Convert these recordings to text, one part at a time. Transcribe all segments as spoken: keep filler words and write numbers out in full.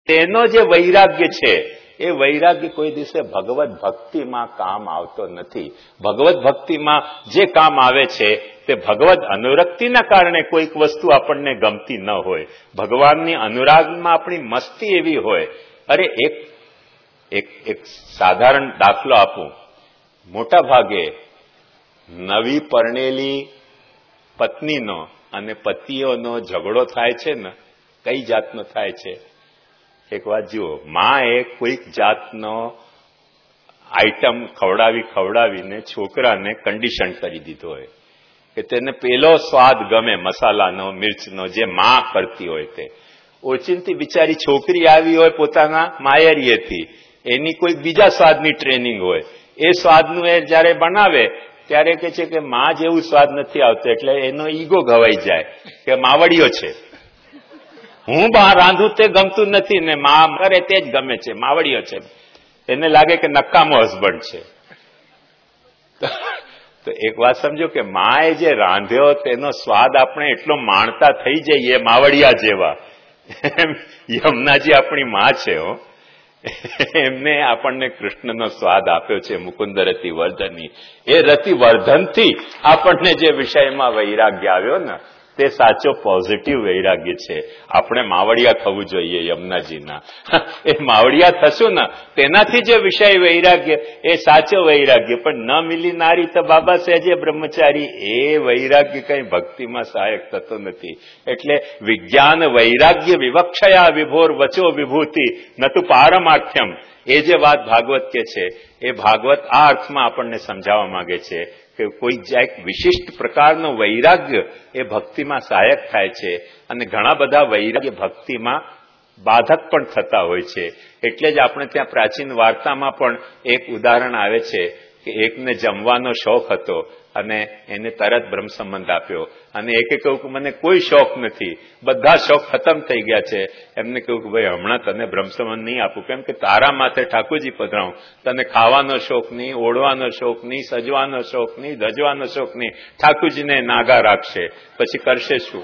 તેનો જે વૈરાગ્ય છે એ વૈરાગ્ય કોઈ દિવસે ભગવત ભક્તિમાં કામ આવતો નથી. ભગવત ભક્તિમાં જે કામ આવે છે તે ભગવત અનુરક્તિના કારણે કોઈક વસ્તુ આપણને ગમતી ન હોય, ભગવાનની અનુરાગમાં આપણી મસ્તી એવી હોય. અરે એક એક એક સાધારણ દાખલો આપું. મોટા ભાગે નવી પરણેલી પત્નીનો અને પતિઓનો ઝઘડો થાય છે ને, કઈ જાતનો થાય છે? એક વાત જુઓ, માં એ કોઈક જાતનો આઈટમ ખવડાવી ખવડાવીને છોકરાને કન્ડિશન કરી દીધો હોય કે તેને પેલો સ્વાદ ગમે, મસાલાનો, મિર્ચનો, જે માં કરતી હોય તે. ઓચિંતી બિચારી છોકરી આવી હોય પોતાના માયરીએથી, એની કોઈ બીજા સ્વાદની ટ્રેનિંગ હોય, એ સ્વાદનું એ જયારે બનાવે ત્યારે કે છે કે માં જેવું સ્વાદ નથી આવતો, એટલે એનો ઈગો ઘવાઈ જાય કે માવડીઓ છે, હું બહાર રાંધું તે ગમતું નથી ને માં કરે તે જ ગમે છે, માવડીઓ છે. એને લાગે કે નકામો હસબન્ડ છે. તો એક વાત સમજો કે માએ જે રાંધ્યો તેનો સ્વાદ આપણે એટલો માણતા થઈ જઈએ માવડિયા જેવા. યમુનાજી આપણી માં છે હો, એમને આપણને કૃષ્ણનો સ્વાદ આપ્યો છે, મુકુંદ રતિવર્ધનની. એ રતિવર્ધનથી આપણને જે વિષયમાં વૈરાગ્ય આવ્યો ને તે સાચો પોઝિટિવ વૈરાગ્ય છે. આપણે માવડિયા થવું જોઈએ યમુનાજીના. એ માવડિયા થશું ને તેનાથી જે વિષય વૈરાગ્ય એ સાચો વૈરાગ્ય. પણ ન મિલી નારી તો બાબા સહેજે બ્રહ્મચારી, એ વૈરાગ્ય કઈ ભક્તિમાં સહાયક થતો નથી. એટલે વિજ્ઞાન વૈરાગ્ય વિવક્ષયા વિભોર વચો વિભૂતિ નતુ પારમાર્થ્યમ, એ જે વાત ભાગવત કે છે એ ભાગવત આ અર્થમાં આપણને સમજાવવા માંગે છે કે કોઈ એક વિશિષ્ટ પ્રકારનો વૈરાગ્ય એ ભક્તિમાં સહાયક થાય છે, અને ઘણા બધા વૈરાગ્ય ભક્તિમાં બાધક પણ થતા હોય છે. એટલે જ આપણે ત્યાં પ્રાચીન વાર્તામાં પણ એક ઉદાહરણ આવે છે કે એકને જમવાનો શોખ હતો અને એને તરત બ્રહ્મ સંબંધ આપ્યો, અને એકે કહ્યું કે મને કોઈ શોખ નથી, બધા શોખ ખતમ થઈ ગયા છે. એમને કહ્યું કે ભાઈ હમણાં તને બ્રહ્મ સંબંધ નહીં આપું, કેમ કે તારા માથે ઠાકોરજી પધરાવું, તને ખાવાનો શોખ નહીં, ઓઢવાનો શોખ નહીં, સજવાનો શોખ નહીં, ધજવાનો શોખ નહીં, ઠાકોરજીને નાગા રાખશે, પછી કરશે શું?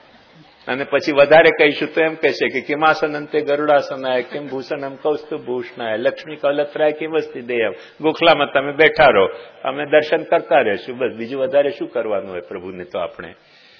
અને પછી વધારે કહીશું તો એમ કહેશે કે કિમાસન અંતે ગરુડાસનાય કિમ ભૂષણમ કૌસ્તુ ભૂષણાય લક્ષ્મી કલત્રાય કિમ વસ્તી દેવ. ગોખલામાં તમે બેઠા રહો, અમે દર્શન કરતા રહેશું, બસ. બીજું વધારે શું કરવાનું હોય પ્રભુને? તો આપણે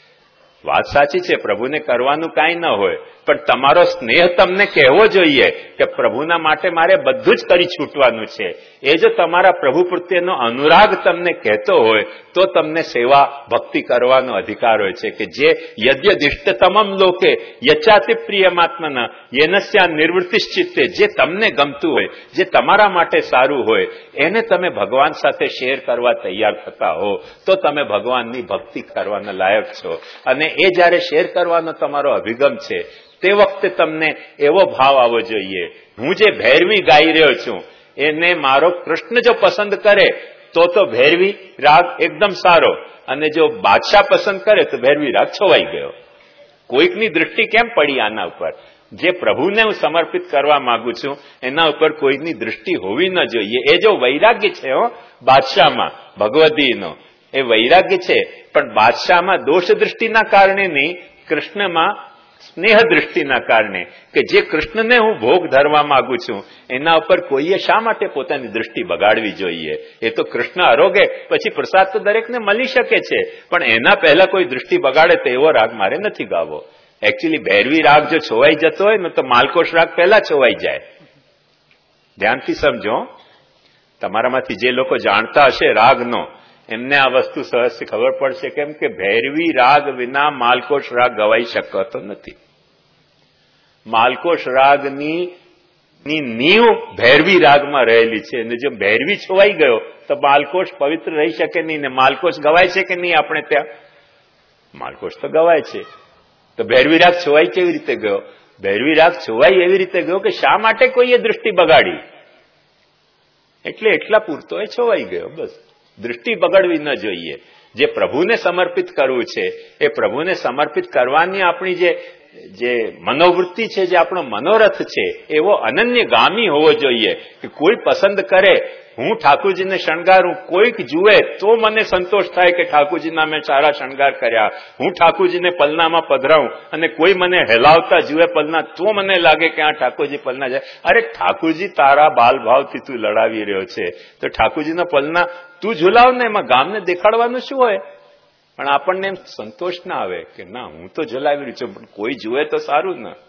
વાત સાચી છે, પ્રભુને કરવાનું કાંઈ ન હોય, પણ તમારો સ્નેહ તમને કહેવો જોઈએ કે પ્રભુના માટે મારે બધું જ કરી છૂટવાનું છે. એ જો તમારા પ્રભુ પ્રત્યેનો અનુરાગ તમને કહેતો હોય તો તમને સેવા ભક્તિ કરવાનો અધિકાર હોય છે. કે જે યદ્યદિષ્ટતમમ લોકે યચાતિ પ્રિયમાત્મના યેનસ્યા નિવૃત્તિશ્ચિત્તે, જે તમને ગમતું હોય, જે તમારા માટે સારું હોય, એને તમે ભગવાન સાથે શેર કરવા તૈયાર થતા હો તો તમે ભગવાનની ભક્તિ કરવાના લાયક છો. અને એ જયારે શેર કરવાનો તમારો અભિગમ છે તે વખતે તમને એવો ભાવ આવવો જોઈએ, હું જે ભૈરવી ગાઈ રહ્યો છું એને મારો કૃષ્ણ જો પસંદ કરે તો તો ભૈરવી રાગ એકદમ સારો, અને જો બાદશાહ પસંદ કરે તો ભૈરવી રાગ છોવાઈ ગયો. કોઈકની દૃષ્ટિ કેમ પડી આના ઉપર? જે પ્રભુને હું સમર્પિત કરવા માંગુ છું એના ઉપર કોઈની દૃષ્ટિ હોવી ન જોઈએ. એ જો વૈરાગ્ય છે હો બાદશાહમાં ભગવદીનો, એ વૈરાગ્ય છે, પણ બાદશાહમાં દોષ દૃષ્ટિના કારણે નહીં, કૃષ્ણમાં સ્નેહ દૃષ્ટિના કારણે. કે જે કૃષ્ણને હું ભોગ ધરવા માંગુ છું એના ઉપર કોઈએ શા માટે પોતાની દૃષ્ટિ બગાડવી જોઈએ? એ તો કૃષ્ણ આરોગે પછી પ્રસાદ તો દરેકને મળી શકે છે, પણ એના પહેલા કોઈ દૃષ્ટિ બગાડે તો એવો રાગ મારે નથી ગાવો. એકચ્યુઅલી ભૈરવી રાગ જો છોવાઈ જતો હોય ને તો માલકોશ રાગ પહેલા છોવાઈ જાય. ધ્યાનથી સમજો, તમારામાંથી જે લોકો જાણતા હશે રાગનો એમને આ વસ્તુ સહજથી ખબર પડશે, કેમ કે ભૈરવી રાગ વિના માલકોશ રાગ ગવાઈ શકતો નથી. માલકોશ રાગની નીવ ભૈરવી રાગમાં રહેલી છે, અને જો ભૈરવી છોવાઈ ગયો તો માલકોશ પવિત્ર રહી શકે નહીં. ને માલકોશ ગવાય છે કે નહીં? આપણે ત્યાં માલકોશ તો ગવાય છે, તો ભૈરવી રાગ છોવાઈ કેવી રીતે ગયો? ભૈરવી રાગ છોવાઈ એવી રીતે ગયો કે શા માટે કોઈએ દૃષ્ટિ બગાડી, એટલે એટલા પૂરતો એ છોવાઈ ગયો, બસ. દૃષ્ટિ બગડવી ન જોઈએ. જે પ્રભુને સમર્પિત કરવું છે એ પ્રભુને સમર્પિત કરવાની આપણી જે જે મનોવૃત્તિ છે, જે આપણો મનોરથ છે, એવો અનન્યગામી હોવો જોઈએ કે કોઈ પસંદ કરે હું ઠાકોરજીને શણગારું, કોઈક જુએ તો મને સંતોષ થાય કે ઠાકોરજીના મેં સારા શણગાર કર્યા. હું ઠાકોરજીને પલનામાં પધરાવું અને કોઈ મને હેલાવતા જુએ પલના તો મને લાગે કે આ ઠાકોરજી પલના જાય. અરે ઠાકોરજી તારા બાલભાવથી તું લડાવી રહ્યો છે તો ઠાકોરજીના પલના તું ઝુલાવ ને, એમાં ગામને દેખાડવાનું શું હોય? પણ આપણને એમ સંતોષ ના આવે કે ના હું તો ઝુલાવી રહ્યું છું, પણ કોઈ જુએ તો સારું ને.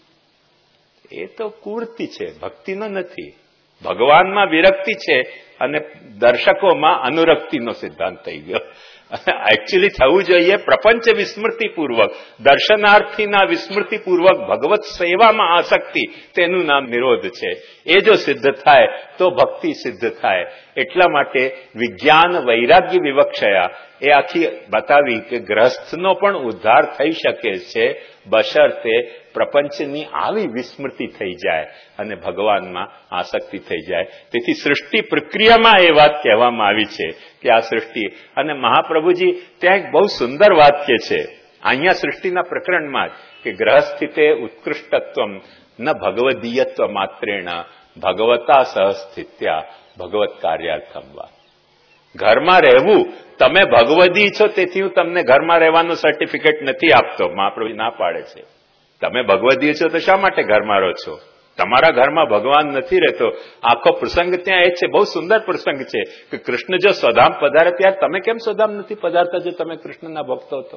એ તો કુર્તી છે, ભક્તિનો નથી. ભગવાનમાં વિરક્તિ છે અને દર્શકોમાં અનુરક્તિનો સિદ્ધાંત થઈ ગયો. એકચ્યુઅલી થવું જોઈએ પ્રપંચ વિસ્મૃતિપૂર્વક, દર્શનાર્થીના વિસ્મૃતિપૂર્વક ભગવત સેવામાં આસક્તિ, તેનું નામ નિરોધ છે. એ જો સિદ્ધ થાય તો ભક્તિ સિદ્ધ થાય. એટલા માટે વિજ્ઞાન વૈરાગ્ય વિવક્ષયા એ આખી બતાવી કે ગ્રહસ્થનો પણ ઉદ્ધાર થઈ શકે છે બશર્તે પ્રપંચની આવી વિસ્મૃતિ થઈ જાય અને ભગવાનમાં આસક્તિ થઈ જાય. તેથી સૃષ્ટિ પ્રક્રિયામાં એ વાત કહેવામાં આવી છે કે આ સૃષ્ટિ, અને મહાપ્રભુજી ત્યાં એક બહુ સુંદર વાક્ય છે અહીંયા સૃષ્ટિના પ્રકરણમાં જ કે ગ્રહસ્થિતે ઉત્કૃષ્ટત્વમ ન ભગવદીયત્વ માત્રેણ ભગવતા સહસ્થિત્યા ભગવત કાર્યાર્થમ વા. ઘરમાં રહેવું, તમે ભગવદી છો તેથી હું તમને ઘરમાં રહેવાનું સર્ટિફિકેટ નથી આપતો, મહાપ્રભુ ના પાડે છે. તમે ભગવદી છો તો શા માટે ઘરમાં રહો છો? તમારા ઘરમાં ભગવાન નથી રહેતો. આખો પ્રસંગ ત્યાં એ છે, બહુ સુંદર પ્રસંગ છે કે કૃષ્ણ જો સ્વધામ પધારે ત્યારે તમે કેમ સ્વધામ નથી પધારતા? જો તમે કૃષ્ણના ભક્તો હતો,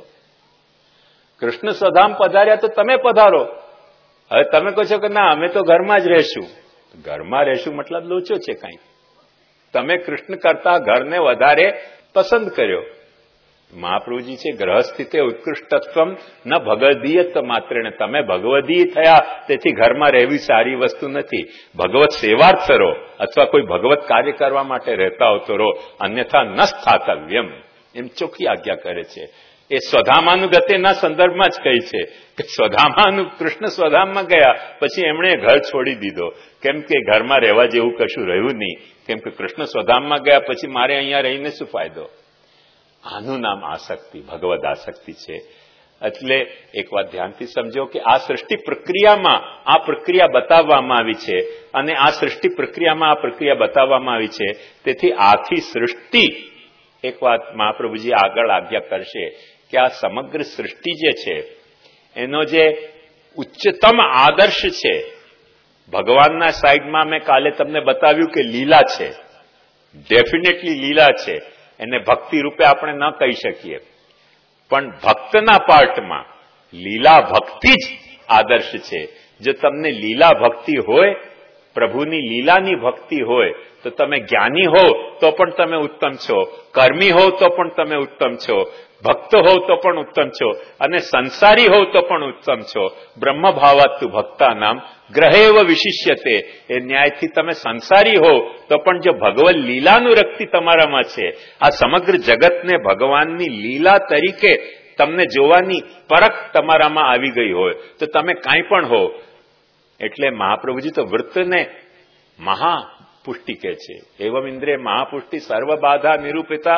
કૃષ્ણ સ્વધામ પધાર્યા તો તમે પધારો. હવે તમે કહો છો કે ના અમે તો ઘરમાં જ રહેશું. ઘરમાં રહેશું મતલબ લોચો છે કઈ. તમે કૃષ્ણ કરતા ઘરને વધારે પસંદ કર્યો. મહાપ્રભુજી છે ગ્રહસ્થિતે ઉત્કૃષ્ટત્વમ ન ભગવદીયત્વ માત્રેને, તમે ભગવદી થયા તેથી ઘરમાં રહેવી સારી વસ્તુ નથી. ભગવત સેવાર્થ રહો અથવા કોઈ ભગવત કાર્ય કરવા માટે રહેતા હો તો રહો, અન્યથા ન સ્થાતવ્યમ, એમ ચોખ્ખી આજ્ઞા કરે છે. એ સ્વધામાનુગત્યના સંદર્ભમાં જ કહી છે કે સ્વધામાનુ કૃષ્ણ સ્વધામમાં ગયા પછી એમણે ઘર છોડી દીધો, કેમ કે ઘરમાં રહેવા જેવું કશું રહ્યું નહીં. કેમ કે કૃષ્ણ સ્વધામમાં ગયા પછી મારે અહીંયા રહીને શું ફાયદો? આનું નામ આસક્તિ, ભગવદ આસક્તિ છે. એટલે એક વાત ધ્યાનથી સમજો કે આ સૃષ્ટિ પ્રક્રિયામાં આ પ્રક્રિયા બતાવવામાં આવી છે અને આ સૃષ્ટિ પ્રક્રિયામાં આ પ્રક્રિયા બતાવવામાં આવી છે. તેથી આખી સૃષ્ટિ, એક વાત મહાપ્રભુજી આગળ આજ્ઞા કરશે કે આ સમગ્ર સૃષ્ટિ જે છે એનો જે ઉચ્ચતમ આદર્શ છે ભગવાનના સાઈડમાં, મેં કાલે તમને બતાવ્યું કે લીલા છે, ડેફિનેટલી લીલા છે. એને ભક્તિ રૂપે આપણે ન કહી શકીએ, પણ ભક્તના પાર્ટમાં લીલા ભક્તિ જ આદર્શ છે. જો તમને લીલા ભક્તિ હોય, પ્રભુની લીલાની ભક્તિ હોય, તો તમે જ્ઞાની હો તો પણ તમે ઉત્તમ છો, કર્મી હો તો પણ તમે ઉત્તમ છો, ભક્ત હો તો પણ ઉત્તમ છો, અને સંસારી હો તો પણ ઉત્તમ છો. બ્રહ્મ ભાવાત્તુ ભક્તા નામ ગ્રહેવ વિશિષ્યતે. એ ન્યાયથી તમે સંસારી હો તો પણ જો ભગવન લીલાનું રક્તિ તમારામાં છે, આ સમગ્ર જગતને ભગવાનની લીલા તરીકે તમને જોવાની પરખ તમારામાં આવી ગઈ હોય તો તમે કાંઈ પણ હો. એટલે મહાપ્રભુજી તો વૃત્તને મહાપુષ્ટિ કહે છે. એવમ ઇન્દ્રિય મહાપુષ્ટિ સર્વ બાધા નિરૂપિતા.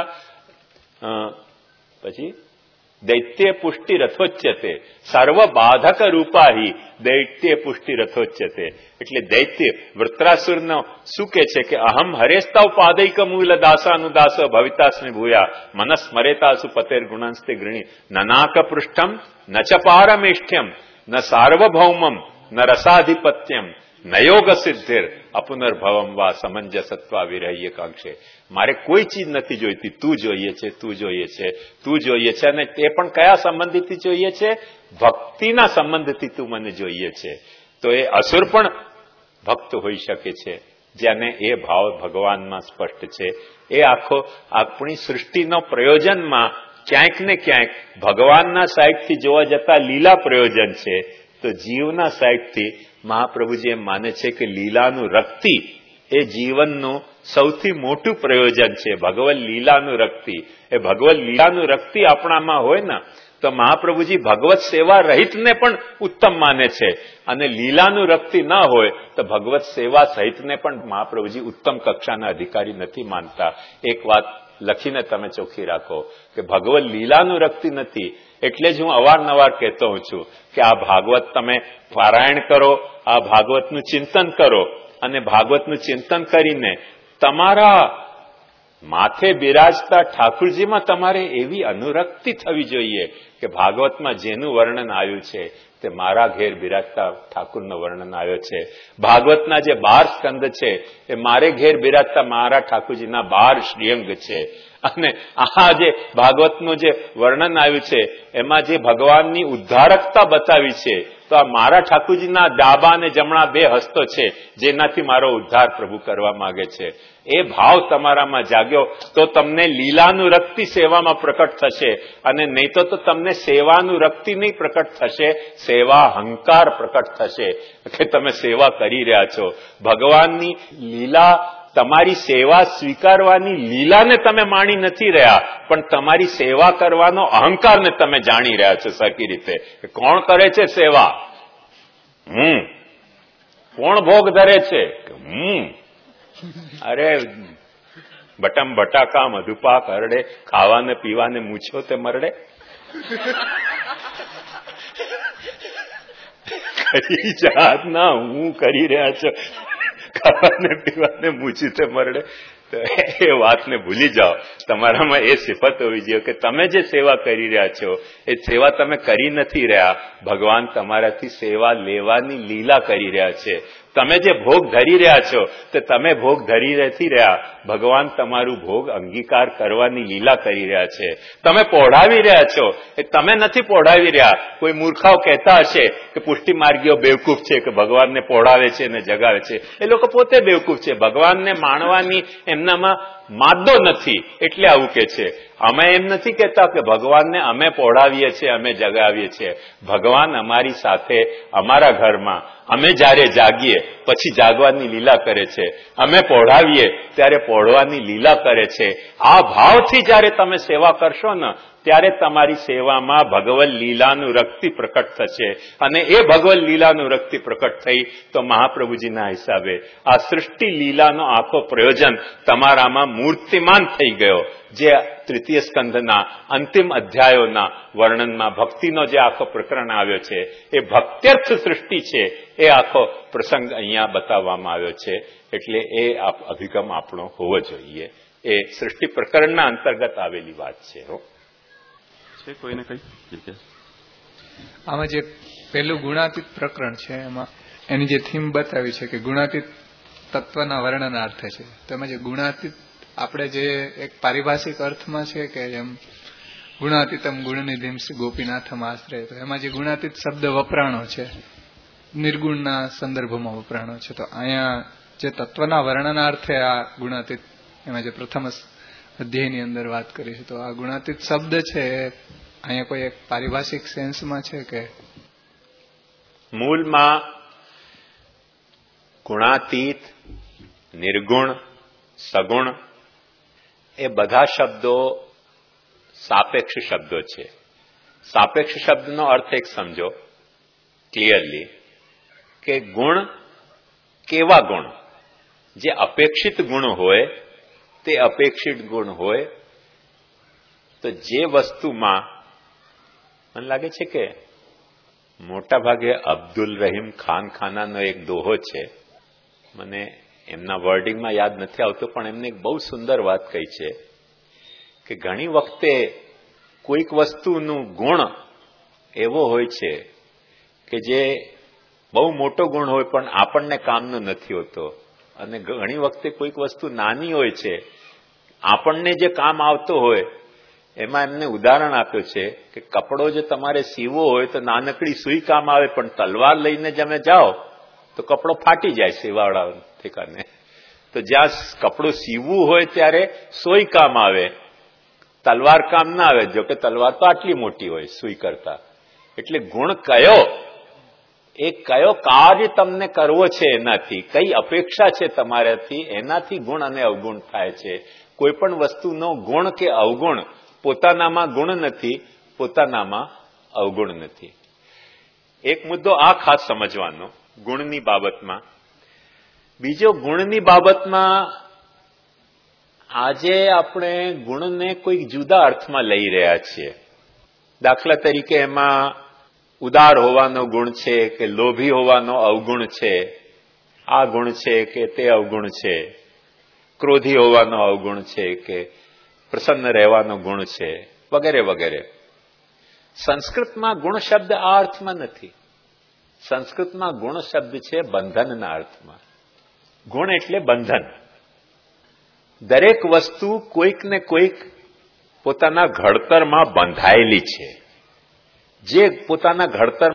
પછી દૈત્ય પુષ્ટિ રથોચ્યતે સર્વ બાધક રૂપાહી દૈત્ય પુષ્ટિ રથોચ્યતે. એટલે દૈત્ય વૃત્રાસુરનો શું કે છે કે અહમ હરેસ્તાવ પાદૈક મૂલ દાસાનુદાસ ભવિતાસ્મે ભૂયા મનસ્મરેતાસુ પતેર ગુણાંસ્તે ગૃણી નનાક પૃષ્ઠમ ન ચ પારમેષ્ઠ્યમ ન સાર્વભૌમમ ન રસાધિપત્યમ નયોગ સિદ્ધિર અપુનર્ભવમ વા સમંજસત્વા વિરહ્ય કાંક્ષે. મારે કોઈ ચીજ નથી જોઈતી, તું જોઈએ છે, તું જોઈએ છે, તું જોઈએ છે. અને તે પણ કયા સંબંધથી જોઈએ છે? ભક્તિના સંબંધથી તું મને જોઈએ છે. તો એ અસુર પણ ભક્ત હોઈ શકે છે જેને એ ભાવ ભગવાનમાં સ્પષ્ટ છે. એ આખો આપણી સૃષ્ટિનો પ્રયોજનમાં ક્યાંક ને ક્યાંક ભગવાનના સાઈડથી જોવા જતા લીલા પ્રયોજન છે, તો જીવના સાઈડથી મહાપ્રભુજી એમ માને છે કે લીલાનું રક્તિ એ જીવનનું સૌથી મોટું પ્રયોજન છે. ભગવન લીલાનું રક્તિ, એ ભગવન લીલાનું રક્તિ આપણામાં હોય ને તો મહાપ્રભુજી ભગવત સેવા રહિતને પણ ઉત્તમ માને છે, અને લીલાનું રક્તિ ન હોય તો ભગવત સેવા સહિતને પણ મહાપ્રભુજી ઉત્તમ કક્ષાના અધિકારી નથી માનતા. એક વાત લખીને તમે ચોખ્ખી રાખો કે ભગવત લીલાનું રખતી નથી. એટલે જ હું અવારનવાર કહેતો હોઉં છું કે આ ભાગવત તમે પારાયણ કરો, આ ભાગવતનું ચિંતન કરો, અને ભાગવતનું ચિંતન કરીને તમારા માથે બિરાજતા ઠાકુરજીમાં તમારે એવી અનુરક્તિ થવી જોઈએ કે ભાગવતમાં જેનું વર્ણન આવ્યું છે તે મારા ઘેર બિરાજતા ઠાકુરનું વર્ણન આવ્યો છે. ભાગવતના જે બાર સ્કંદ છે એ મારે ઘેર બિરાજતા મારા ઠાકુરજીના બાર શ્રીઅંગ છે. અને આ જે ભાગવતનું જે વર્ણન આવ્યું છે એમાં જે ભગવાનની ઉદ્ધારકતા બતાવી છે, તો આ મારા ઠાકુરજીના ડાબા અને જમણા બે હસ્તો છે જેનાથી મારો ઉદ્ધાર પ્રભુ કરવા માંગે છે. એ ભાવ તમારામાં જાગ્યો તો તમને લીલાનું રક્તિ સેવામાં પ્રકટ થશે, અને નહીં તો તો તમને સેવાનું રક્તિ નહીં પ્રકટ થશે, સેવા હંકાર પ્રકટ થશે કે તમે સેવા કરી રહ્યા છો. ભગવાનની લીલા, તમારી સેવા સ્વીકારવાની લીલાને તમે માણી નથી રહ્યા, પણ તમારી સેવા કરવાનો અહંકારને તમે જાણી રહ્યા છો સરખી રીતે. કોણ કરે છે સેવા? હમ. કોણ ભોગ ધરે છે? હમ. અરે બટમ બટાકા મધુપાક હરડે, ખાવાને પીવાને મૂછો તે મરડે. કઈ જાતના હું કરી રહ્યા છો, ખાવાને પીવાને મૂછી તે મરડે. તો એ વાતને ભૂલી જાઓ. તમારામાં એ સિફત હોવી જોઈએ કે તમે જે સેવા કરી રહ્યા છો એ સેવા તમે કરી નથી રહ્યા, ભગવાન તમારાથી સેવા લેવાની લીલા કરી રહ્યા છે. તમે જે ભોગ ધરી રહ્યા છો તે તમે ભોગ ધરી નથી રહ્યા, ભગવાન તમારું ભોગ અંગીકાર કરવાની લીલા કરી રહ્યા છે. તમે પોઢાવી રહ્યા છો એ તમે નથી પોઢાવી રહ્યા. કોઈ મૂર્ખાઓ કહેતા હશે કે પુષ્ટિ માર્ગીઓ બેવકૂફ છે કે ભગવાનને પોઢાવે છે અને જગાવે છે. એ લોકો પોતે બેવકૂફ છે. ભગવાનને માણવાની એમનામાં માદો નથી એટલે આવું કે છે. અમે એમ નથી કહેતા કે ભગવાનને અમે પોઢાવીએ છીએ, અમે જગાવીએ છીએ. ભગવાન અમારી સાથે અમારા ઘરમાં અમે જયારે જાગીએ પછી જાગવાની લીલા કરે છે, અમે પોઢાવીએ ત્યારે પોઢવાની લીલા કરે છે. આ ભાવથી જયારે તમે સેવા કરશો ને ત્યારે તમારી સેવામાં ભગવત લીલાનું રક્તિ પ્રકટ થશે, અને એ ભગવત લીલાનું રક્તિ પ્રકટ થઈ તો મહાપ્રભુજીના હિસાબે આ સૃષ્ટિ લીલાનો આખો પ્રયોજન તમારામાં મૂર્તિમાન થઈ ગયો. જે તૃતીય સ્કંધના અંતિમ અધ્યાયોના વર્ણનમાં ભક્તિનો જે આખો પ્રકરણ આવ્યો છે એ ભક્ત્યર્થ સૃષ્ટિ છે, એ આખો પ્રસંગ અહીંયા બતાવવામાં આવ્યો છે. એટલે એ અભિગમ આપણો હોવો જોઈએ. એ સૃષ્ટિ પ્રકરણના અંતર્ગત આવેલી વાત છે. હો કોઈને કઈ આમાં જે પહેલું ગુણાતીત પ્રકરણ છે એમાં એની જે થીમ બતાવી છે કે ગુણાતીત તત્વના વર્ણનાર્થે છે. તો એમાં જે ગુણાતીત આપણે જે એક પારિભાષિક અર્થમાં છે કે જેમ ગુણાતીતમ ગુણનિધિમ શ્રી ગોપીનાથમ આશ્રય, તો એમાં જે ગુણાતીત શબ્દ વપરાણો છે નિર્ગુણના સંદર્ભમાં વપરાણો છે. તો અહીંયા જે તત્વના વર્ણનાર્થે આ ગુણાતીત એમાં જે પ્રથમ અધ્યાયની અંદર વાત કરી છે, તો આ ગુણાતીત શબ્દ છે અહીંયા કોઈ એક પારિભાષિક સેન્સમાં છે કે મૂળમાં ગુણાતીત, નિર્ગુણ, સગુણ એ બધા શબ્દો સાપેક્ષ શબ્દો છે. સાપેક્ષ શબ્દનો અર્થ એક સમજો ક્લિયરલી કે ગુણ કેવા ગુણ? જે અપેક્ષિત ગુણ હોય તે અપેક્ષિત ગુણ હોય. તો જે વસ્તુમાં મને લાગે છે કે મોટા ભાગે અબ્દુલ રહીમ ખાન ખાનાનો એક દોહો છે, મને એમના વર્ડિંગમાં યાદ નથી આવતો, પણ એમને એક બહુ સુંદર વાત કહી છે કે ઘણી વખતે કોઈક વસ્તુનું ગુણ એવો હોય છે કે જે બહુ મોટો ગુણ હોય પણ આપણને કામનો નથી હોતો, અને ઘણી વખતે કોઈક વસ્તુ નાની હોય છે આપણને જે કામ આવતો હોય. એમાં એમને ઉદાહરણ આપ્યું છે કે કપડો જો તમારે સીવો હોય તો નાનકડી સુઈ કામ આવે, પણ તલવાર લઈને તમે જાઓ તો કપડો ફાટી જાય સીવાવાળા ઠેકાને. તો જ્યાં કપડું સીવવું હોય ત્યારે સોઈ કામ આવે, તલવાર કામ ના આવે. જો કે તલવાર તો આટલી મોટી હોય સુઈ કરતા. એટલે ગુણ કયો, એ કયો કાર્ય તમને કરવો છે, એનાથી કઈ અપેક્ષા છે તમારાથી, એનાથી ગુણ અને અવગુણ થાય છે. કોઈ પણ વસ્તુનો ગુણ કે અવગુણ પોતાનામાં ગુણ નથી, પોતાનામાં અવગુણ નથી. એક મુદ્દો આ ખાસ સમજવાનો ગુણની બાબતમાં. બીજો ગુણની બાબતમાં આજે આપણે ગુણને કોઈક જુદા અર્થમાં લઈ રહ્યા છીએ. દાખલા તરીકે એમાં ઉદાર હોવાનો ગુણ છે કે લોભી હોવાનો અવગુણ છે, આ ગુણ છે કે તે અવગુણ છે, ક્રોધી હોવાનો અવગુણ છે કે પ્રસન્ન રહેવાનો ગુણ છે, વગેરે વગેરે. સંસ્કૃતમાં ગુણ શબ્દ આ અર્થમાં નથી. સંસ્કૃતમાં ગુણ શબ્દ છે બંધનના અર્થમાં. ગુણ એટલે બંધન. દરેક વસ્તુ કોઈક ને કોઈક પોતાના ઘડતરમાં બંધાયેલી છે. જે પોતાના ઘડતર